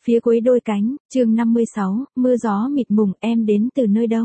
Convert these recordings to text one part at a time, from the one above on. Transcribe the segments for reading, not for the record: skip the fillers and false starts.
Phía cuối đôi cánh, chương 56, mưa gió mịt mùng, em đến từ nơi đâu?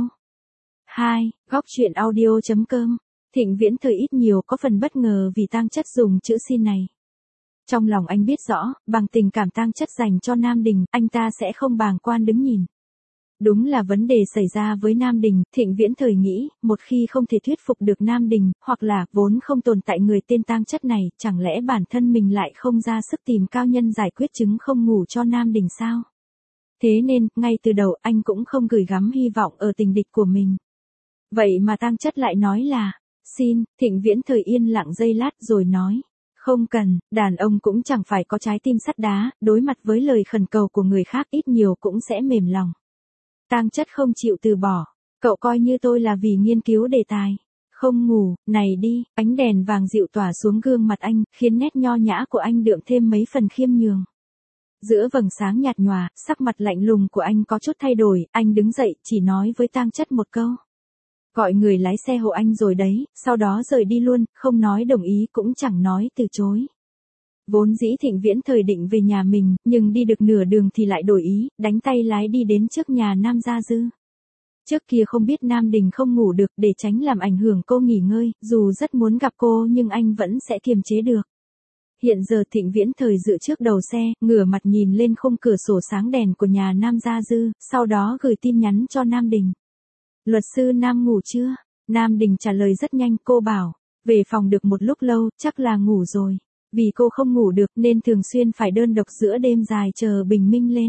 2. Góc truyện audio.com. Thịnh Viễn Thời ít nhiều có phần bất ngờ vì Tang Chất dùng chữ xin này. Trong lòng anh biết rõ, bằng tình cảm Tang Chất dành cho Nam Đình, anh ta sẽ không bàng quan đứng nhìn. Đúng là vấn đề xảy ra với Nam Đình, Thịnh Viễn Thời nghĩ, một khi không thể thuyết phục được Nam Đình, hoặc là vốn không tồn tại người tên Tang Chất này, chẳng lẽ bản thân mình lại không ra sức tìm cao nhân giải quyết chứng không ngủ cho Nam Đình sao? Thế nên, ngay từ đầu anh cũng không gửi gắm hy vọng ở tình địch của mình. Vậy mà Tang Chất lại nói là, xin, Thịnh Viễn Thời yên lặng giây lát rồi nói. Không cần, đàn ông cũng chẳng phải có trái tim sắt đá, đối mặt với lời khẩn cầu của người khác ít nhiều cũng sẽ mềm lòng. Tang Chất không chịu từ bỏ, cậu coi như tôi là vì nghiên cứu đề tài. Không ngủ, này đi, ánh đèn vàng dịu tỏa xuống gương mặt anh, khiến nét nho nhã của anh đượm thêm mấy phần khiêm nhường. Giữa vầng sáng nhạt nhòa, sắc mặt lạnh lùng của anh có chút thay đổi, anh đứng dậy, chỉ nói với Tang Chất một câu. Gọi người lái xe hộ anh rồi đấy, sau đó rời đi luôn, không nói đồng ý cũng chẳng nói từ chối. Vốn dĩ Thịnh Viễn Thời định về nhà mình, nhưng đi được nửa đường thì lại đổi ý, đánh tay lái đi đến trước nhà Nam Gia Dư. Trước kia không biết Nam Đình không ngủ được để tránh làm ảnh hưởng cô nghỉ ngơi, dù rất muốn gặp cô nhưng anh vẫn sẽ kiềm chế được. Hiện giờ Thịnh Viễn Thời dựa trước đầu xe, ngửa mặt nhìn lên khung cửa sổ sáng đèn của nhà Nam Gia Dư, sau đó gửi tin nhắn cho Nam Đình. Luật sư Nam ngủ chưa? Nam Đình trả lời rất nhanh, cô bảo, về phòng được một lúc lâu, chắc là ngủ rồi. Vì cô không ngủ được nên thường xuyên phải đơn độc giữa đêm dài chờ bình minh lên.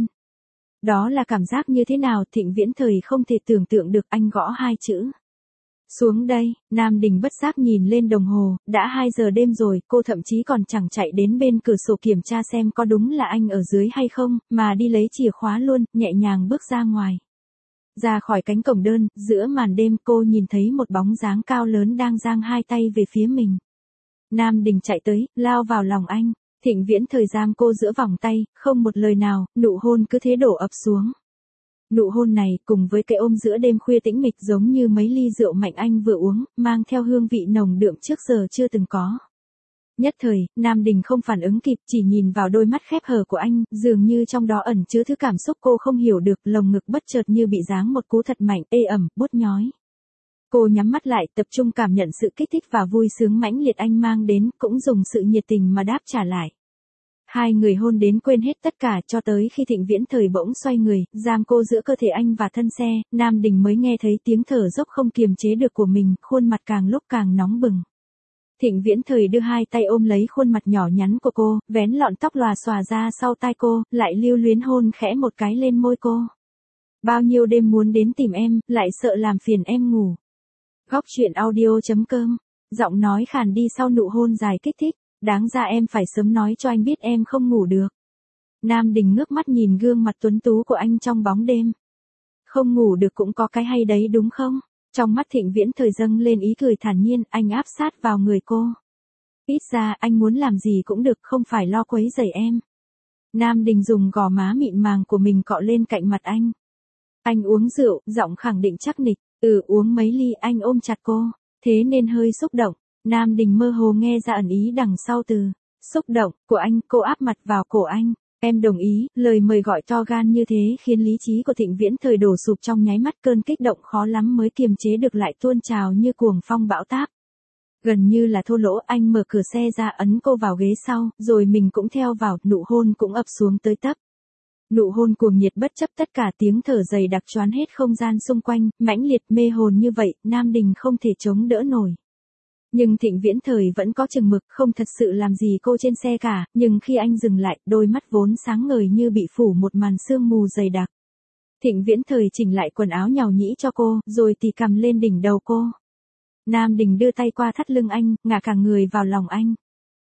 Đó là cảm giác như thế nào? Thịnh Viễn Thời không thể tưởng tượng được, anh gõ hai chữ. Xuống đây, Nam Đình bất giác nhìn lên đồng hồ, đã 2 giờ đêm rồi, cô thậm chí còn chẳng chạy đến bên cửa sổ kiểm tra xem có đúng là anh ở dưới hay không, mà đi lấy chìa khóa luôn, nhẹ nhàng bước ra ngoài. Ra khỏi cánh cổng đơn, giữa màn đêm cô nhìn thấy một bóng dáng cao lớn đang giang hai tay về phía mình. Nam Đình chạy tới, lao vào lòng anh, Thịnh Viễn Thời giam cô giữa vòng tay, không một lời nào, nụ hôn cứ thế đổ ập xuống. Nụ hôn này, cùng với cái ôm giữa đêm khuya tĩnh mịch giống như mấy ly rượu mạnh anh vừa uống, mang theo hương vị nồng đượm trước giờ chưa từng có. Nhất thời, Nam Đình không phản ứng kịp, chỉ nhìn vào đôi mắt khép hờ của anh, dường như trong đó ẩn chứa thứ cảm xúc cô không hiểu được, lồng ngực bất chợt như bị giáng một cú thật mạnh, ê ẩm, buốt nhói. Cô nhắm mắt lại, tập trung cảm nhận sự kích thích và vui sướng mãnh liệt anh mang đến, cũng dùng sự nhiệt tình mà đáp trả lại. Hai người hôn đến quên hết tất cả cho tới khi Thịnh Viễn Thời bỗng xoay người, giam cô giữa cơ thể anh và thân xe, Nam Đình mới nghe thấy tiếng thở dốc không kiềm chế được của mình, khuôn mặt càng lúc càng nóng bừng. Thịnh Viễn Thời đưa hai tay ôm lấy khuôn mặt nhỏ nhắn của cô, vén lọn tóc lòa xòa ra sau tai cô, lại lưu luyến hôn khẽ một cái lên môi cô. Bao nhiêu đêm muốn đến tìm em, lại sợ làm phiền em ngủ. Góc truyện audio.com. Giọng nói khàn đi sau nụ hôn dài kích thích. Đáng ra em phải sớm nói cho anh biết em không ngủ được. Nam Đình ngước mắt nhìn gương mặt tuấn tú của anh trong bóng đêm. Không ngủ được cũng có cái hay đấy đúng không? Trong mắt Thịnh Viễn Thời dâng lên ý cười thản nhiên, anh áp sát vào người cô. Ít ra anh muốn làm gì cũng được, không phải lo quấy rầy em. Nam Đình dùng gò má mịn màng của mình cọ lên cạnh mặt anh. Anh uống rượu, giọng khẳng định chắc nịch, uống mấy ly, anh ôm chặt cô, thế nên hơi xúc động. Nam Đình mơ hồ nghe ra ẩn ý đằng sau từ xúc động của anh, cô áp mặt vào cổ anh. Em đồng ý, lời mời gọi to gan như thế khiến lý trí của Thịnh Viễn Thời đổ sụp trong nháy mắt, cơn kích động khó lắm mới kiềm chế được lại tuôn trào như cuồng phong bão táp. Gần như là thô lỗ, anh mở cửa xe ra ấn cô vào ghế sau, rồi mình cũng theo vào, nụ hôn cũng ập xuống tới tấp. Nụ hôn cuồng nhiệt bất chấp tất cả, tiếng thở dày đặc choán hết không gian xung quanh, mãnh liệt mê hồn như vậy, Nam Đình không thể chống đỡ nổi. Nhưng Thịnh Viễn Thời vẫn có chừng mực, không thật sự làm gì cô trên xe cả, nhưng khi anh dừng lại, đôi mắt vốn sáng ngời như bị phủ một màn sương mù dày đặc. Thịnh Viễn Thời chỉnh lại quần áo nhàu nhĩ cho cô, rồi tì cầm lên đỉnh đầu cô. Nam Đình đưa tay qua thắt lưng anh, ngả cả người vào lòng anh.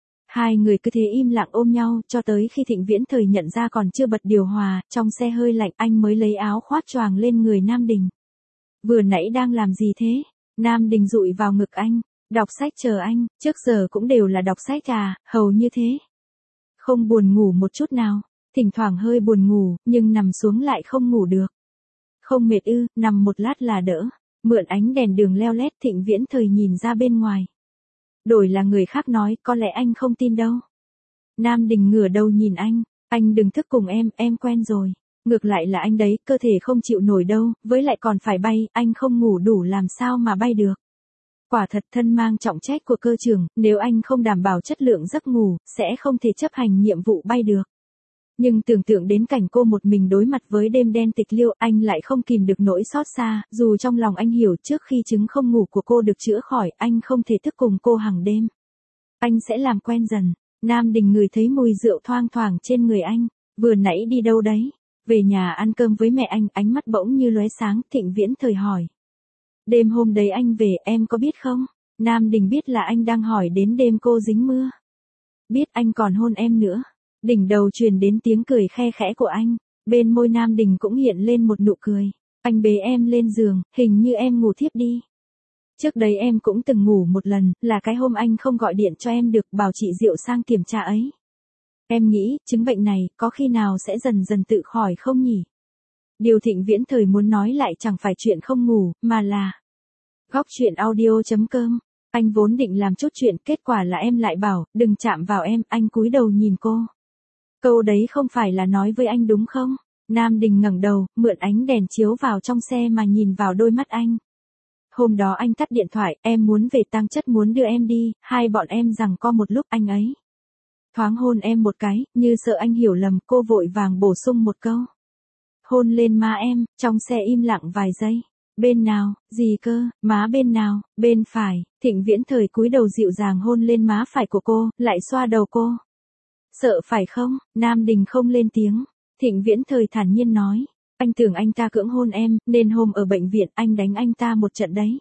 Hai người cứ thế im lặng ôm nhau, cho tới khi Thịnh Viễn Thời nhận ra còn chưa bật điều hòa, trong xe hơi lạnh, anh mới lấy áo khoác choàng lên người Nam Đình. Vừa nãy đang làm gì thế? Nam Đình dụi vào ngực anh. Đọc sách chờ anh, trước giờ cũng đều là đọc sách à, hầu như thế. Không buồn ngủ một chút nào, thỉnh thoảng hơi buồn ngủ, nhưng nằm xuống lại không ngủ được. Không mệt ư, nằm một lát là đỡ. Mượn ánh đèn đường leo lét, Thịnh Viễn Thời nhìn ra bên ngoài. Đổi là người khác nói, có lẽ anh không tin đâu. Nam Đình ngửa đầu nhìn anh, Anh đừng thức cùng em quen rồi. Ngược lại là anh đấy, cơ thể không chịu nổi đâu, với lại còn phải bay, anh không ngủ đủ làm sao mà bay được. Quả thật thân mang trọng trách của cơ trưởng, nếu anh không đảm bảo chất lượng giấc ngủ, sẽ không thể chấp hành nhiệm vụ bay được. Nhưng tưởng tượng đến cảnh cô một mình đối mặt với đêm đen tịch liêu, anh lại không kìm được nỗi xót xa, dù trong lòng anh hiểu trước khi chứng không ngủ của cô được chữa khỏi, anh không thể thức cùng cô hàng đêm. Anh sẽ làm quen dần. Nam Đình ngửi thấy mùi rượu thoang thoảng trên người anh. Vừa nãy đi đâu đấy? Về nhà ăn cơm với mẹ anh, ánh mắt bỗng như lóe sáng, Thịnh Viễn Thời hỏi. Đêm hôm đấy anh về, em có biết không? Nam Đình biết là anh đang hỏi đến đêm cô dính mưa. Biết, anh còn hôn em nữa. Đỉnh đầu truyền đến tiếng cười khe khẽ của anh. Bên môi Nam Đình cũng hiện lên một nụ cười. Anh bế em lên giường, hình như em ngủ thiếp đi. Trước đấy em cũng từng ngủ một lần, là cái hôm anh không gọi điện cho em được, bảo chị Diệu sang kiểm tra ấy. Em nghĩ, chứng bệnh này, có khi nào sẽ dần dần tự khỏi không nhỉ? Điều Thịnh Viễn Thời muốn nói lại chẳng phải chuyện không ngủ, mà là Góc truyện audio.com. Anh vốn định làm chút chuyện, kết quả là em lại bảo, đừng chạm vào em, anh cúi đầu nhìn cô. Câu đấy không phải là nói với anh đúng không? Nam Đình ngẩng đầu, mượn ánh đèn chiếu vào trong xe mà nhìn vào đôi mắt anh. Hôm đó anh tắt điện thoại, em muốn về Tang Chất muốn đưa em đi, hai bọn em giằng co một lúc, anh ấy thoáng hôn em một cái, như sợ anh hiểu lầm, cô vội vàng bổ sung một câu. Hôn lên má em, trong xe im lặng vài giây. Bên nào, gì cơ, má bên nào, bên phải, Thịnh Viễn Thời cúi đầu dịu dàng hôn lên má phải của cô, lại xoa đầu cô. Sợ phải không? Nam Đình không lên tiếng. Thịnh Viễn Thời thản nhiên nói. Anh tưởng anh ta cưỡng hôn em, nên hôm ở bệnh viện anh đánh anh ta một trận đấy.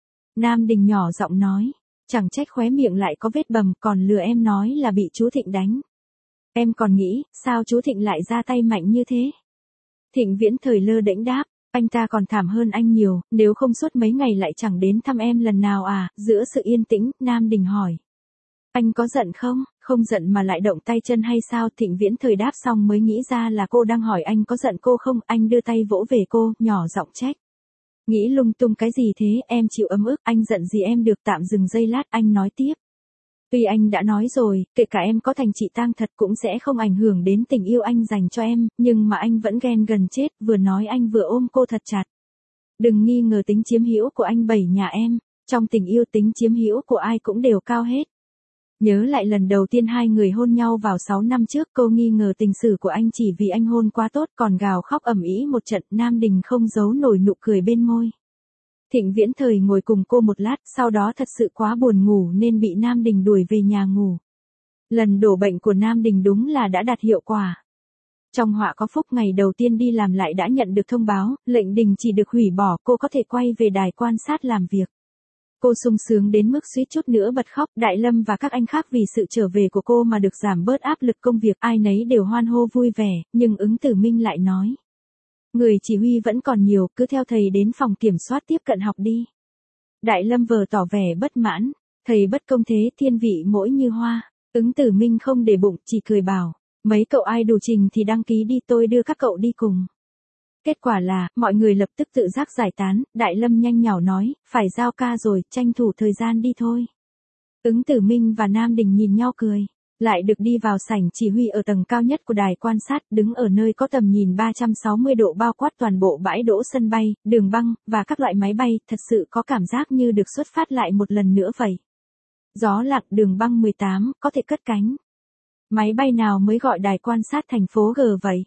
Nam Đình nhỏ giọng nói. Chẳng trách khóe miệng lại có vết bầm, còn lừa em nói là bị chú Thịnh đánh. Em còn nghĩ, sao chú Thịnh lại ra tay mạnh như thế? Thịnh Viễn Thời lơ đễnh đáp. Anh ta còn thảm hơn anh nhiều, nếu không suốt mấy ngày lại chẳng đến thăm em lần nào à? Giữa sự yên tĩnh, Nam Đình hỏi. Anh có giận không? Không giận mà lại động tay chân hay sao? Thịnh Viễn Thời đáp xong mới nghĩ ra là cô đang hỏi anh có giận cô không, anh đưa tay vỗ về cô, nhỏ giọng trách. Nghĩ lung tung cái gì thế, em chịu ấm ức, anh giận gì em được, tạm dừng giây lát, anh nói tiếp. Tuy anh đã nói rồi, kể cả em có thành chị Tang thật cũng sẽ không ảnh hưởng đến tình yêu anh dành cho em, nhưng mà anh vẫn ghen gần chết, vừa nói anh vừa ôm cô thật chặt. Đừng nghi ngờ tính chiếm hữu của anh bảy nhà em, trong tình yêu tính chiếm hữu của ai cũng đều cao hết. Nhớ lại lần đầu tiên hai người hôn nhau vào 6 năm trước, cô nghi ngờ tình sử của anh chỉ vì anh hôn quá tốt, còn gào khóc ầm ĩ một trận. Nam Đình không giấu nổi nụ cười bên môi. Thịnh Viễn Thời ngồi cùng cô một lát, sau đó thật sự quá buồn ngủ nên bị Nam Đình đuổi về nhà ngủ. Lần đổ bệnh của Nam Đình đúng là đã đạt hiệu quả. Trong họa có phúc, ngày đầu tiên đi làm lại đã nhận được thông báo, lệnh đình chỉ được hủy bỏ, cô có thể quay về đài quan sát làm việc. Cô sung sướng đến mức suýt chút nữa bật khóc, Đại Lâm và các anh khác vì sự trở về của cô mà được giảm bớt áp lực công việc, ai nấy đều hoan hô vui vẻ, nhưng Ứng Tử Minh lại nói. Người chỉ huy vẫn còn nhiều, cứ theo thầy đến phòng kiểm soát tiếp cận học đi. Đại Lâm vờ tỏ vẻ bất mãn, thầy bất công thế, thiên vị mỗi như hoa. Ứng Tử Minh không để bụng, chỉ cười bảo, mấy cậu ai đủ trình thì đăng ký đi, tôi đưa các cậu đi cùng. Kết quả là, mọi người lập tức tự giác giải tán, Đại Lâm nhanh nhảu nói, phải giao ca rồi, tranh thủ thời gian đi thôi. Ứng Tử Minh và Nam Đình nhìn nhau cười, lại được đi vào sảnh chỉ huy ở tầng cao nhất của đài quan sát, đứng ở nơi có tầm nhìn 360 độ bao quát toàn bộ bãi đỗ sân bay, đường băng, và các loại máy bay, thật sự có cảm giác như được xuất phát lại một lần nữa vậy. Gió lặng, đường băng 18, có thể cất cánh. Máy bay nào mới gọi đài quan sát thành phố G vậy?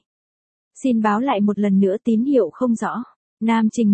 Xin báo lại một lần nữa, tín hiệu không rõ. Nam Trình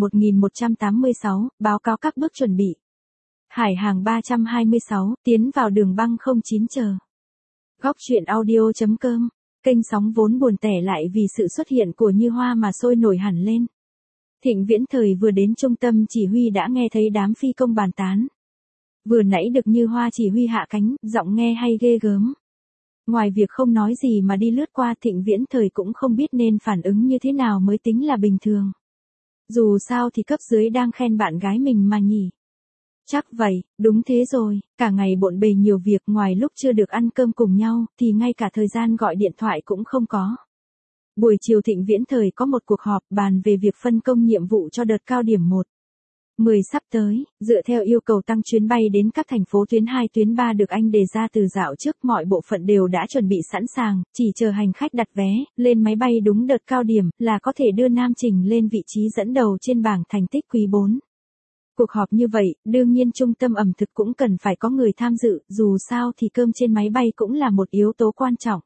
1186, báo cáo các bước chuẩn bị. Hải hàng 326, tiến vào đường băng 09 chờ. Góc truyện audio.com, kênh sóng vốn buồn tẻ lại vì sự xuất hiện của Như Hoa mà sôi nổi hẳn lên. Thịnh Viễn Thời vừa đến trung tâm chỉ huy đã nghe thấy đám phi công bàn tán. Vừa nãy được Như Hoa chỉ huy hạ cánh, giọng nghe hay ghê gớm. Ngoài việc không nói gì mà đi lướt qua, Thịnh Viễn Thời cũng không biết nên phản ứng như thế nào mới tính là bình thường. Dù sao thì cấp dưới đang khen bạn gái mình mà nhỉ. Chắc vậy, đúng thế rồi, cả ngày bộn bề nhiều việc, ngoài lúc chưa được ăn cơm cùng nhau, thì ngay cả thời gian gọi điện thoại cũng không có. Buổi chiều Thịnh Viễn Thời có một cuộc họp bàn về việc phân công nhiệm vụ cho đợt cao điểm 1. 10 sắp tới, dựa theo yêu cầu tăng chuyến bay đến các thành phố tuyến 2 tuyến 3 được anh đề ra từ dạo trước, mọi bộ phận đều đã chuẩn bị sẵn sàng, chỉ chờ hành khách đặt vé, lên máy bay đúng đợt cao điểm là có thể đưa Nam Trình lên vị trí dẫn đầu trên bảng thành tích quý 4. Cuộc họp như vậy, đương nhiên trung tâm ẩm thực cũng cần phải có người tham dự, dù sao thì cơm trên máy bay cũng là một yếu tố quan trọng.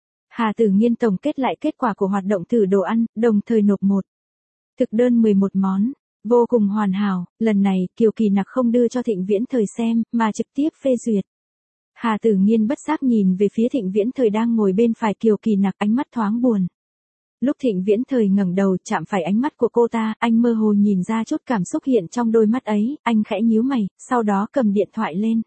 Hà Tử Nghiên tổng kết lại kết quả của hoạt động thử đồ ăn, đồng thời nộp một thực đơn 11 món. Vô cùng hoàn hảo, lần này Kiều Kỳ Nặc không đưa cho Thịnh Viễn Thời xem, mà trực tiếp phê duyệt. Hà Tử Nghiên bất giác nhìn về phía Thịnh Viễn Thời đang ngồi bên phải Kiều Kỳ Nặc, ánh mắt thoáng buồn. Lúc Thịnh Viễn Thời ngẩng đầu chạm phải ánh mắt của cô ta, anh mơ hồ nhìn ra chút cảm xúc hiện trong đôi mắt ấy, anh khẽ nhíu mày, sau đó cầm điện thoại lên.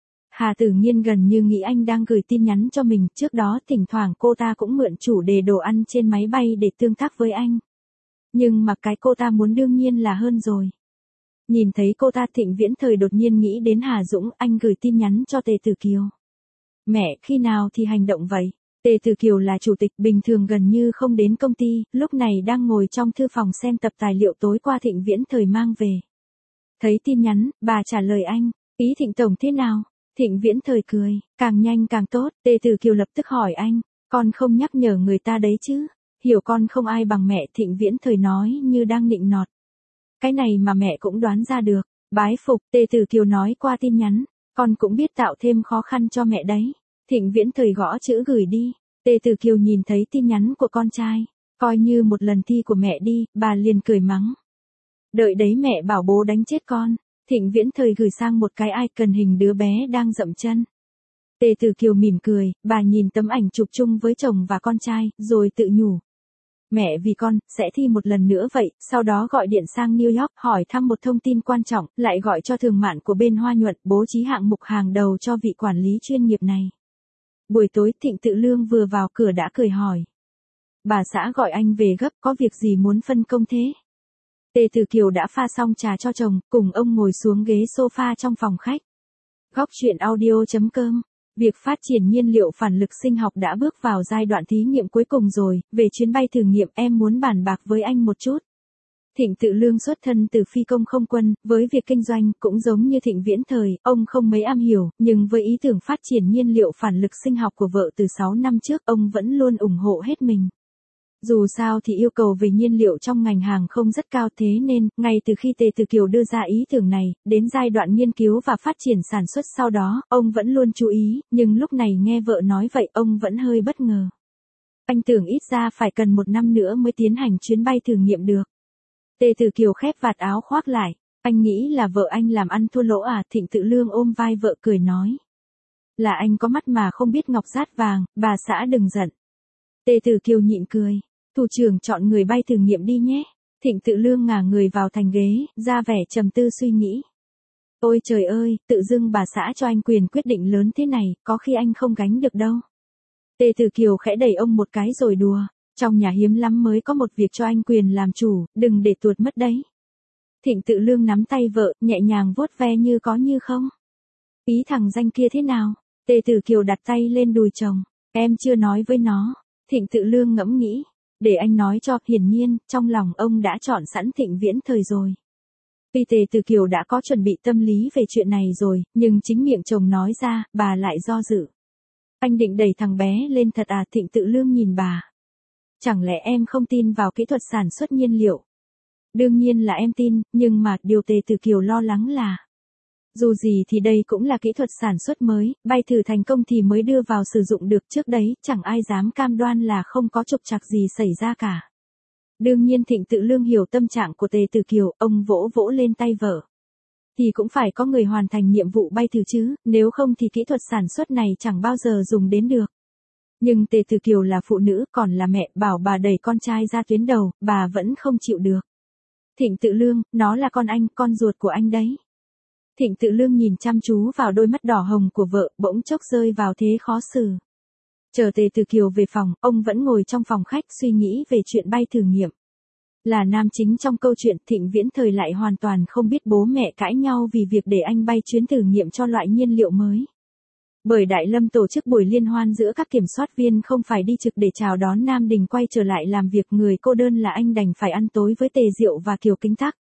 Hà Tử Nghiên gần như nghĩ anh đang gửi tin nhắn cho mình, trước đó thỉnh thoảng cô ta cũng mượn chủ đề đồ ăn trên máy bay để tương tác với anh. Nhưng mà cái cô ta muốn đương nhiên là hơn rồi. Nhìn thấy cô ta, Thịnh Viễn Thời đột nhiên nghĩ đến Hà Dũng, anh gửi tin nhắn cho Tề Tử Kiều. Mẹ, khi nào thì hành động vậy? Tề Tử Kiều là chủ tịch, bình thường gần như không đến công ty, lúc này đang ngồi trong thư phòng xem tập tài liệu tối qua Thịnh Viễn Thời mang về. Thấy tin nhắn, bà trả lời anh, ý Thịnh Tổng thế nào? Thịnh Viễn Thời cười, càng nhanh càng tốt. Tề Tử Kiều lập tức hỏi anh, con không nhắc nhở người ta đấy chứ? Hiểu con không ai bằng mẹ, Thịnh Viễn Thời nói như đang nịnh nọt. Cái này mà mẹ cũng đoán ra được. Bái phục, Tề Tử Kiều nói qua tin nhắn, con cũng biết tạo thêm khó khăn cho mẹ đấy. Thịnh Viễn Thời gõ chữ gửi đi. Tề Tử Kiều nhìn thấy tin nhắn của con trai, coi như một lần thi của mẹ đi, bà liền cười mắng. Đợi đấy mẹ bảo bố đánh chết con. Thịnh Viễn Thời gửi sang một cái icon hình đứa bé đang dậm chân. Tề Tử Kiều mỉm cười, bà nhìn tấm ảnh chụp chung với chồng và con trai, rồi tự nhủ. Mẹ vì con, sẽ thi một lần nữa vậy, sau đó gọi điện sang New York, hỏi thăm một thông tin quan trọng, lại gọi cho Thường Mạn của bên Hoa Nhuận, bố trí hạng mục hàng đầu cho vị quản lý chuyên nghiệp này. Buổi tối Thịnh Tự Lương vừa vào cửa đã cười hỏi. Bà xã gọi anh về gấp, có việc gì muốn phân công thế? Tề Tử Kiều đã pha xong trà cho chồng, cùng ông ngồi xuống ghế sofa trong phòng khách. Góc truyện audio.com. Việc phát triển nhiên liệu phản lực sinh học đã bước vào giai đoạn thí nghiệm cuối cùng rồi, về chuyến bay thử nghiệm em muốn bàn bạc với anh một chút. Thịnh Tự Lương xuất thân từ phi công không quân, với việc kinh doanh cũng giống như Thịnh Viễn Thời, ông không mấy am hiểu, nhưng với ý tưởng phát triển nhiên liệu phản lực sinh học của vợ từ 6 năm trước, ông vẫn luôn ủng hộ hết mình. Dù sao thì yêu cầu về nhiên liệu trong ngành hàng không rất cao, thế nên, ngay từ khi Tề Tử Kiều đưa ra ý tưởng này, đến giai đoạn nghiên cứu và phát triển sản xuất sau đó, ông vẫn luôn chú ý, nhưng lúc này nghe vợ nói vậy, ông vẫn hơi bất ngờ. Anh tưởng ít ra phải cần 1 năm nữa mới tiến hành chuyến bay thử nghiệm được. Tề Tử Kiều khép vạt áo khoác lại, anh nghĩ là vợ anh làm ăn thua lỗ à? Thịnh Tự Lương ôm vai vợ cười nói. Là anh có mắt mà không biết ngọc rát vàng, bà xã đừng giận. Tề Tử Kiều nhịn cười. Thủ trưởng chọn người bay thử nghiệm đi nhé. Thịnh Tự Lương ngả người vào thành ghế, ra vẻ trầm tư suy nghĩ. Ôi trời ơi, tự dưng bà xã cho anh quyền quyết định lớn thế này, có khi anh không gánh được đâu. Tề Tử Kiều khẽ đẩy ông một cái rồi đùa. Trong nhà hiếm lắm mới có một việc cho anh quyền làm chủ, đừng để tuột mất đấy. Thịnh Tự Lương nắm tay vợ, nhẹ nhàng vuốt ve như có như không. Ý thằng danh kia thế nào? Tề Tử Kiều đặt tay lên đùi chồng. Em chưa nói với nó. Thịnh Tự Lương ngẫm nghĩ. Để anh nói cho, hiển nhiên, trong lòng ông đã chọn sẵn Thịnh Viễn Thời rồi. Vì Tề Tử Kiều đã có chuẩn bị tâm lý về chuyện này rồi, nhưng chính miệng chồng nói ra, bà lại do dự. Anh định đẩy thằng bé lên thật à? Thịnh Tự Lương nhìn bà. Chẳng lẽ em không tin vào kỹ thuật sản xuất nhiên liệu? Đương nhiên là em tin, nhưng mà điều Tề Tử Kiều lo lắng là. Dù gì thì đây cũng là kỹ thuật sản xuất mới, bay thử thành công thì mới đưa vào sử dụng được, trước đấy, chẳng ai dám cam đoan là không có trục trặc gì xảy ra cả. Đương nhiên Thịnh Tự Lương hiểu tâm trạng của Tề Tử Kiều, ông vỗ vỗ lên tay vợ. Thì cũng phải có người hoàn thành nhiệm vụ bay thử chứ, nếu không thì kỹ thuật sản xuất này chẳng bao giờ dùng đến được. Nhưng Tề Tử Kiều là phụ nữ, còn là mẹ, bảo bà đẩy con trai ra tuyến đầu, bà vẫn không chịu được. Thịnh Tự Lương, nó là con anh, con ruột của anh đấy. Thịnh Tự Lương nhìn chăm chú vào đôi mắt đỏ hồng của vợ, bỗng chốc rơi vào thế khó xử. Chờ Tề Tử Kiều về phòng, ông vẫn ngồi trong phòng khách suy nghĩ về chuyện bay thử nghiệm. Là nam chính trong câu chuyện, Thịnh Viễn Thời lại hoàn toàn không biết bố mẹ cãi nhau vì việc để anh bay chuyến thử nghiệm cho loại nhiên liệu mới. Bởi Đại Lâm tổ chức buổi liên hoan giữa các kiểm soát viên không phải đi trực để chào đón Nam Đình quay trở lại làm việc, người cô đơn là anh đành phải ăn tối với Tề Diệu và Kiều Kính Tắc.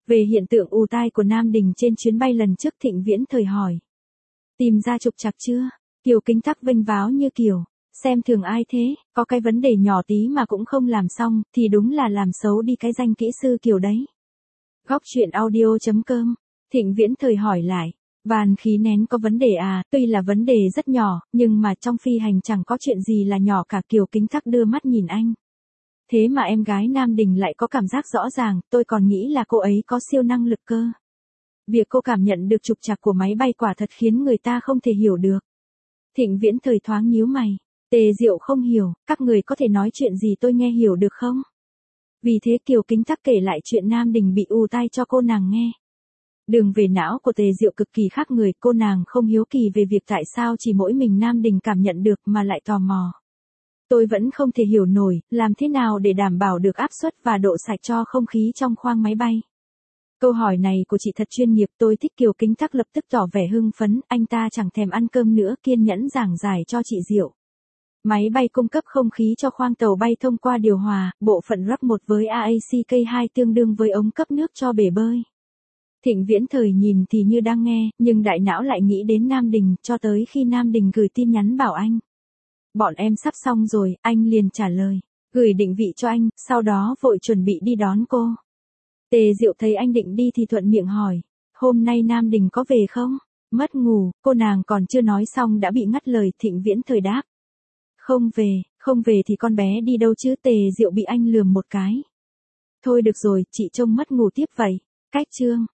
Về hiện tượng ù tai của Nam Đình trên chuyến bay lần trước, Thịnh Viễn Thời hỏi. Tìm ra trục trặc chưa? Kiều Kính Tắc vênh váo như kiểu, xem thường ai thế, có cái vấn đề nhỏ tí mà cũng không làm xong, thì đúng là làm xấu đi cái danh kỹ sư Kiều đấy. Góc truyện audio.com, Thịnh Viễn Thời hỏi lại. Van khí nén có vấn đề à? Tuy là vấn đề rất nhỏ, nhưng mà trong phi hành chẳng có chuyện gì là nhỏ cả. Kiều Kính Tắc đưa mắt nhìn anh. Thế mà em gái Nam Đình lại có cảm giác rõ ràng, tôi còn nghĩ là cô ấy có siêu năng lực cơ. Việc cô cảm nhận được trục trặc của máy bay quả thật khiến người ta không thể hiểu được. Thịnh Viễn Thời thoáng nhíu mày. Tề Diệu không hiểu, các người có thể nói chuyện gì tôi nghe hiểu được không? Vì thế Kiều Kính Tắc kể lại chuyện Nam Đình bị ù tai cho cô nàng nghe. Đường về não của Tề Diệu cực kỳ khác người, cô nàng không hiếu kỳ về việc tại sao chỉ mỗi mình Nam Đình cảm nhận được mà lại tò mò. Tôi vẫn không thể hiểu nổi, làm thế nào để đảm bảo được áp suất và độ sạch cho không khí trong khoang máy bay. Câu hỏi này của chị thật chuyên nghiệp, tôi thích. Kiều Kính Tắc lập tức tỏ vẻ hưng phấn, anh ta chẳng thèm ăn cơm nữa, kiên nhẫn giảng giải cho chị Diệu. Máy bay cung cấp không khí cho khoang tàu bay thông qua điều hòa, bộ phận RAC 1 với AACK2 tương đương với ống cấp nước cho bể bơi. Thịnh Viễn Thời nhìn thì như đang nghe, nhưng đại não lại nghĩ đến Nam Đình, cho tới khi Nam Đình gửi tin nhắn bảo anh. Bọn em sắp xong rồi, anh liền trả lời, gửi định vị cho anh, sau đó vội chuẩn bị đi đón cô. Tề Diệu thấy anh định đi thì thuận miệng hỏi, hôm nay Nam Đình có về không? Mất ngủ, cô nàng còn chưa nói xong đã bị ngắt lời. Thịnh Viễn Thời đáp. Không về thì con bé đi đâu chứ? Tề Diệu bị anh lườm một cái. Thôi được rồi, chị trông mất ngủ tiếp vậy. Cách chương.